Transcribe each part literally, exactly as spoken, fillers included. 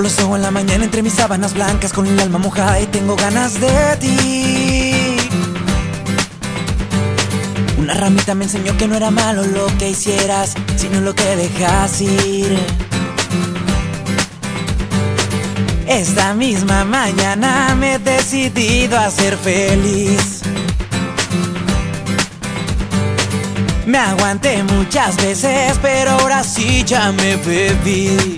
los ojos en la mañana entre mis sábanas blancas, con el alma mojada y tengo ganas de ti. Una ramita me enseñó que no era malo lo que hicieras, sino lo que dejas ir. Esta misma mañana me he decidido a ser feliz. Me aguanté muchas veces, pero ahora sí ya me bebí.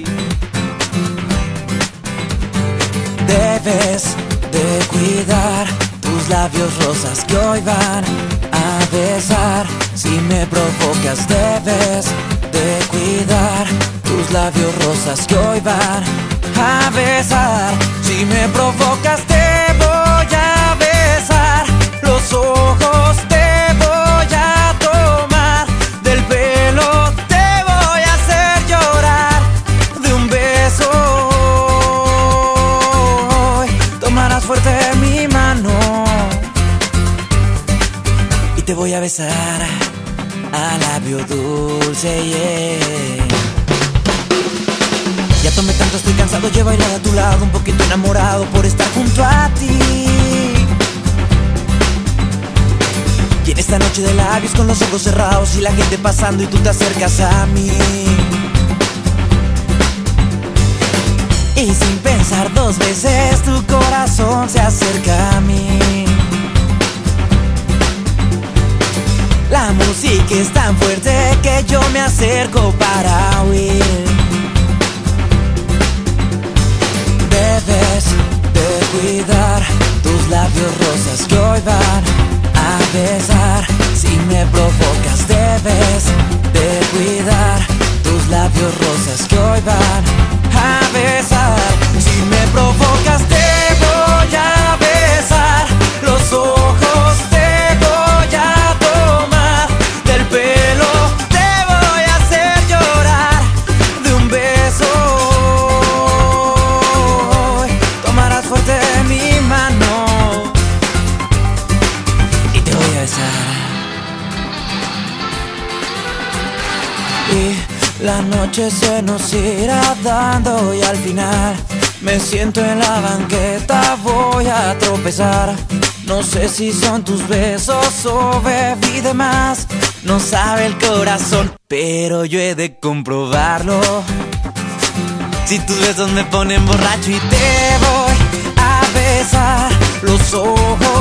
Debes de cuidar tus labios rosas que hoy van a besar. Si me provocas, debes de cuidar tus labios rosas que hoy van a besar. Si me provocas, te voy a besar. Los ojos te voy a tomar, del pelo te voy a hacer llorar. De un beso hoy tomarás fuerte mi mano y te voy a besar a labio dulce, yeah. Ya tomé tanto, estoy cansado, llevo bailar a tu lado, un poquito enamorado por estar junto a ti. Y en esta noche de labios con los ojos cerrados y la gente pasando y tú te acercas a mí. Y sin pensar dos veces tu corazón se acerca a mí. La música es tan fuerte que yo me acerco para huir. Debes de cuidar tus labios rosas que hoy van a besar. Si me provocas, debes de cuidar tus labios rosas que hoy van a besar. Si me provocas, te voy a besar. Los ojos te voy a tomar, del pelo te voy a hacer llorar. De un beso tomarás fuerte mi mano y te voy a besar. Y la noche se nos irá dando y al final me siento en la banqueta, voy a tropezar. No sé si son tus besos o bebí de más, no sabe el corazón, pero yo he de comprobarlo. Si tus besos me ponen borracho y te voy a besar los ojos